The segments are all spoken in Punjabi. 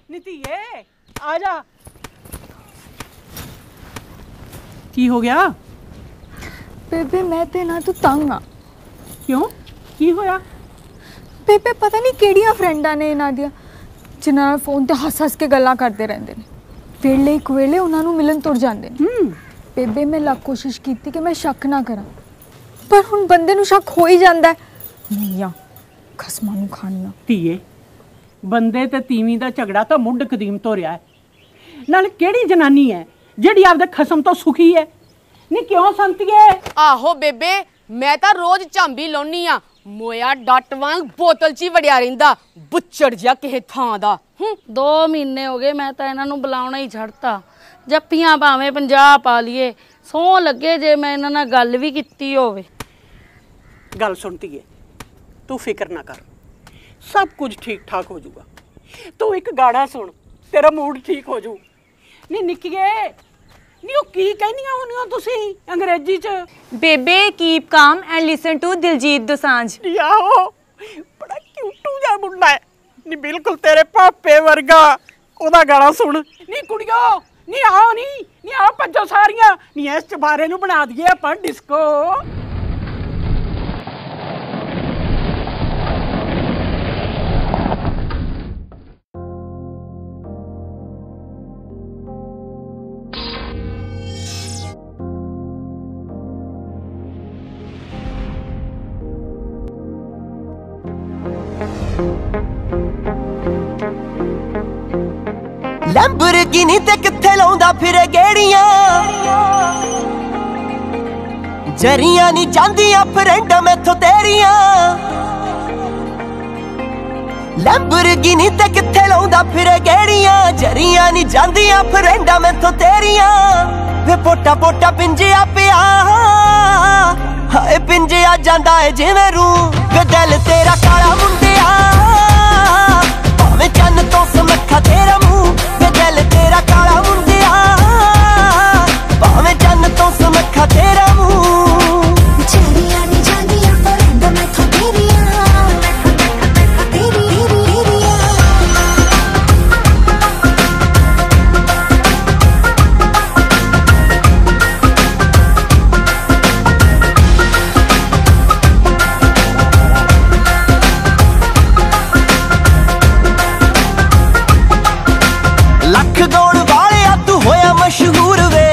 नीतिए आ जा। की हो गया बेबे? मैं ते ना तू तंग आ। क्यों की होया? बेबे पता नहीं किहड़ियां फ्रेंडां ने इन्हां दियां जिन्हां नाल फोन ते हस हस के गल्लां करते रहंदे ने। वेले एक वेले उन्हां नूं मिलन तुर जांदे ने। बेबे मैं लख कोशिश कीती कि मैं शक ना करा, पर हुण बंदे नूं शक हो ही जांदा है। नीया खसमां नूं खाणियां। ਧੀਏ ਬੰਦੇ ਤੇ ਤੀਵੀਂ ਦਾ ਝਗੜਾ ਤਾਂ ਮੁੱਢ ਕਦੀਮ ਤੋਂ ਰਿਹਾ ਹੈ। ਨਾਲ ਕਿਹੜੀ ਜਨਾਨੀ ਹੈ ਜਿਹੜੀ ਆਪਦੇ ਖਸਮ ਤੋਂ ਸੁਖੀ ਹੈ? ਨਹੀਂ ਕਿਉਂ ਸੰਤੀਏ? ਆਹੋ ਬੇਬੇ, ਮੈਂ ਤਾਂ ਰੋਜ਼ ਝਾਂਬੀ ਲਾਉਣੀ ਆ। ਮੋਇਆ ਡੱਟ ਵਾਂਗ ਬੋਤਲ 'ਚ ਹੀ ਵੜਿਆ ਰਹਿੰਦਾ, ਬੁੱਚੜ ਜਿਹਾ ਕਿਸੇ ਥਾਂ ਦਾ। 2 ਮਹੀਨੇ ਹੋ ਗਏ ਮੈਂ ਤਾਂ ਇਹਨਾਂ ਨੂੰ ਬੁਲਾਉਣਾ ਹੀ ਛੱਡਤਾ। ਜੱਫੀਆਂ ਭਾਵੇਂ 50 ਪਾ ਲਈਏ, ਸਹੁੰ ਲੱਗੇ ਜੇ ਮੈਂ ਇਹਨਾਂ ਨਾਲ ਗੱਲ ਵੀ ਕੀਤੀ ਹੋਵੇ। ਗੱਲ ਸੁਣਤੀ ਹੈ, ਤੂੰ ਫਿਕਰ ਨਾ ਕਰ, ਸਭ ਕੁਝ ਠੀਕ ਠਾਕ ਹੋ ਜਾਊਗਾ। ਤੂੰ ਇੱਕ ਗਾਣਾ ਸੁਣ, ਤੇਰਾ ਮੂਡ ਠੀਕ ਹੋ ਜਾਊ। ਨਹੀਂ ਨਿੱਕੀਏ, ਨਹੀਂ ਉਹ ਕੀ ਕਹਿੰਦੀਆਂ ਹੁੰਦੀਆਂ ਤੁਸੀਂ ਅੰਗਰੇਜ਼ੀ 'ਚ? ਬੇਬੇ keep calm and listen to Diljit Dosanjh. ਆਹੋ ਬੜਾ ਕਿਊਟੂ ਜਿਹਾ ਮੁੰਡਾ ਹੈ, ਨਹੀਂ ਬਿਲਕੁਲ ਤੇਰੇ ਪਾਪੇ ਵਰਗਾ। ਉਹਦਾ ਗਾਣਾ ਸੁਣ। ਨਹੀਂ ਕੁੜੀਓ, ਨਹੀਂ ਆਓ, ਨਹੀਂ ਆਓ ਭੱਜੋ ਸਾਰੀਆਂ, ਨਹੀਂ ਇਸ ਚਬਾਰੇ ਨੂੰ ਬਣਾ ਦਈਏ ਆਪਾਂ ਡਿਸਕੋ। ਲੈਂਬਰਗਿਨੀ ਤੇ ਕਿੱਥੇ ਲਾਉਂਦਾ ਫਿਰੇ ਗੇੜੀਆਂ, ਜਰੀਆਂ ਨਹੀਂ ਜਾਂਦੀਆਂ ਫਰੈਂਡਾਂ ਮੈਥੋਂ ਤੇਰੀਆਂ। ਲੈਂਬਰਗਿਨੀ ਤੇ ਕਿੱਥੇ ਲਾਉਂਦਾ ਫਿਰੇ ਗੇੜੀਆਂ, ਜਰੀਆਂ ਨਹੀਂ ਜਾਂਦੀਆਂ ਫਰੈਂਡਾਂ ਮੈਥੋਂ ਤੇਰੀਆਂ। ਵੇ ਪੋਟਾ ਪੋਟਾ ਪਿੰਜਿਆ ਪਿਆ, ਹਾਏ ਪਿੰਜਿਆ ਜਾਂਦਾ ਏ ਜਿਵੇਂ ਰੂੰ। ਵੇ ਦਿਲ ਤੇਰਾ ਕਾਲਾ ਮੁੰਡਿਆ, ਭਾਵੇਂ ਚੰਨ ਤੋਂ ਸਮੱਖਾ ਤੇਰਾ ਮੂੰਹ। ਵੇ ਦਿਲ ਤੇਰਾ ਕਾਲਾ ਮੁੰਡਿਆ, ਭਾਵੇਂ ਚੰਨ ਤੋਂ ਸਮੱਖਾ ਤੇਰਾ ਮੂੰਹ। ਜਰੀਆਂ ਨੀ ਜਾਂਦੀਆਂ ਫਰੈਂਡਾਂ ਮੈਥੋਂ ਤੇਰੀਆਂ, ਲੱਖ ਗਾਉਣ ਵਾਲਿਆ ਤੂੰ ਹੋਇਆ ਮਸ਼ਹੂਰ ਵੇ,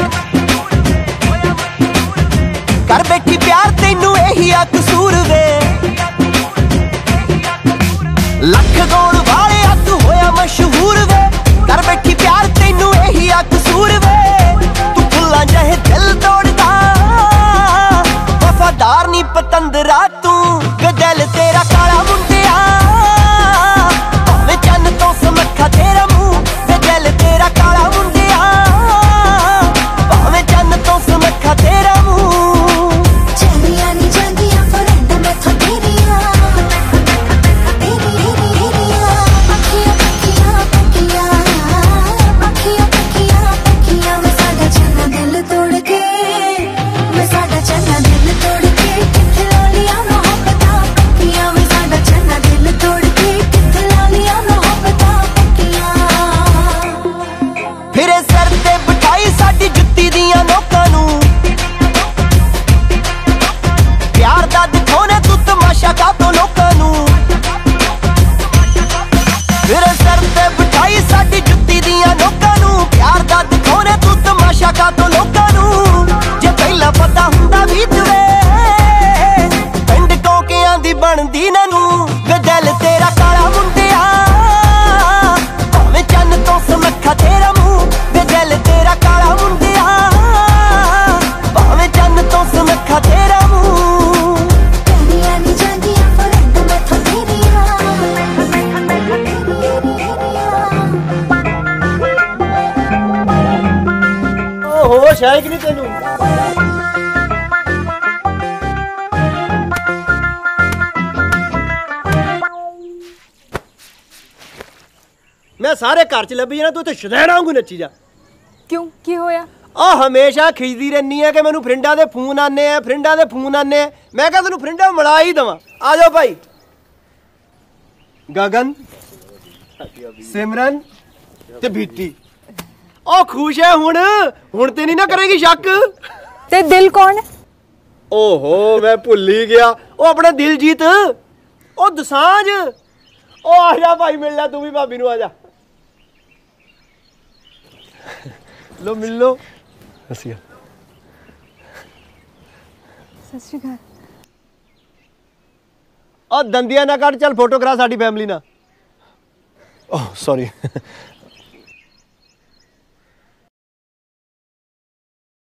ਕਰ ਬੈਠੀ ਪਿਆਰ ਤੈਨੂੰ ਇਹੀ ਆ ਕਸੂਰ ਵੇ। ਲੱਖ ਗਾਉਣ ਵਾਲਿਆ ਤੂੰ ਹੋਇਆ ਮਸ਼ਹੂਰ ਵੇ, ਕਰ ਬੈਠੀ ਪਿਆਰ ਤੈਨੂੰ ਇਹੀ ਆ ਕਸੂਰ ਵੇ। ਤੂੰ ਫੁੱਲਾਂ ਜਿਹੇ ਦਿਲ ਤੋੜਦਾ, ਵਫਾਦਾਰ ਨੀ ਪਤੰਦਰਾ ਤੂੰ। ਵੇ ਦਿਲ ਤੇਰਾ ਕਾਲਾ ਮੁੰਡਿਆ, ਭਾਵੇਂ ਚੰਨ ਤੋਂ ਸਮੱਖਾ ਤੇਰਾ ਮੂੰਹ। ਵੇ ਦਿਲ ਤੇਰਾ ਕਾਲਾ ਮੁੰਡਿਆ, ਭਾਵੇਂ ਚੰਨ ਤੋਂ ਸਮੱਖਾ ਤੇਰਾ ਮੂੰਹ। ਜਰੀਆਂ ਨੀ ਜਾਂਦੀਆਂ ਫਰੈਂਡਾਂ ਮੈਥੋਂ ਤੇਰੀਆਂ, ਪੱਖੀਆਂ ਪੱਖੀਆਂ ਪੱਖੀਆਂ ਪੱਖੀਆਂ ਪੱਖੀਆਂ ਪੱਖੀਆਂ। ਮੈਂ ਸਾਡਾ ਚੰਗਾ ਦਿਲ ਤੋੜ ਕੇ, ਮੈਂ ਸਾਡਾ ਚੰਗਾ ਦਿਲ ਤੋੜ ਕੇ ਕਿੱਥੇ ਲਾ ਲਿਆ ਮੁਹੱਬਤਾਂ ਪੱਕੀਆਂ। ਮੈਂ ਸਾਡਾ ਚੰਗਾ ਦਿਲ ਤੋੜ ਕੇ ਕਿੱਥੇ ਲਾ ਲਿਆ ਮੁਹੱਬਤਾਂ ਪੱਕੀਆਂ। ਫਿਰੇ ਸਿਰ ਤੇ ਬਿਠਾਈ ਸਾਡੀ ਜੁੱਤੀ ਦੀਆਂ ਨੋਕਾਂ ਨੂੰ, ਪਿਆਰ ਦਾ ਦਿਖਾਉਣਾ ਤੂੰ ਤਮਾਸ਼ਾ ਕਾਤੋਂ ਲੋਕਾਂ ਨੂੰ। ਫਿਰੇ ਸਿਰ ਤੇ ਬਿਠਾਈ ਸਾਡੀ ਜੁੱਤੀ ਦੀਆਂ ਨੋਕਾਂ ਨੂੰ, ਪਿਆਰ ਦਾ ਦਿਖਾਉਣਾ ਤੂੰ ਤਮਾਸ਼ਾ ਕਾਤੋਂ ਲੋਕਾਂ ਨੂੰ। ਜੇ ਪਹਿਲਾਂ ਪਤਾ ਹੁੰਦਾ ਵੀ ਤਵੇ ਪਿੰਡ ਕੌਕਿਆਂ ਦੀ ਬਣਦੀ ਨਾ ਨੂੰ। ਵੇ ਦਿਲ ਤੇਰਾ ਕਾਲਾ ਮੁੰਡਿਆ, ਭਾਵੇਂ ਚੰਨ ਤੋਂ ਸਮੱਖਾ ਤੇਰਾ ਮੂੰਹ। ਵੇ ਦਿਲ ਤੇਰਾ ਕਾਲਾ ਮੁੰਡਿਆ, ਭਾਵੇਂ ਚੰਨ ਤੋਂ ਸਮੱਖਾ ਤੇਰਾ ਮੂੰਹ। ਜਰੀਆਂ ਨੀ ਜਾਂਦੀਆਂ ਫਰੈਂਡਾਂ ਮੈਥੋਂ ਤੇਰੀਆਂ, ਓ ਹੋਸ਼ ਆਏ ਕਿ ਨਹੀਂ ਤੈਨੂੰ? ਮੈਂ ਸਾਰੇ ਘਰ ਚ ਲੱਭੀ ਜਾਣਾ, ਤੂੰ ਇੱਥੇ ਸ਼ਦੈਣਾ ਵਾਂਗੂ ਨੱਚੀ ਜਾ। क्यों की होया? ਆ ਹਮੇਸ਼ਾ ਖਿੱਚਦੀ ਰਹਿੰਦੀ ਆ ਕਿ ਮੈਨੂੰ ਫਰੈਂਡਾਂ ਦੇ ਫੋਨ ਆਨੇ ਆ, ਫਰੈਂਡਾਂ ਦੇ ਫੋਨ ਆਨੇ ਆ। ਮੈਂ ਕਿਹਾ ਤੈਨੂੰ ਫਰੈਂਡਾਂ ਮਿਲਾ ਹੀ ਦੇਵਾਂ। ਆ ਜਾਓ ਭਾਈ। ਗਗਨ सिमरन ते बीती ओ खुश है हुण ते नहीं ना करेगी शक ते दिल कौन है? ओहो मैं भुल ही गया ओ अपना दिलजीत ओ दसांज ओ आ जा भाई मिल ले तू भी भाभी नू आ जा लो मिल लो हसिया सत श्री अकाल ओ दंदियां ना कट चल फोटो करा साडी फैमिली ना ओह सॉरी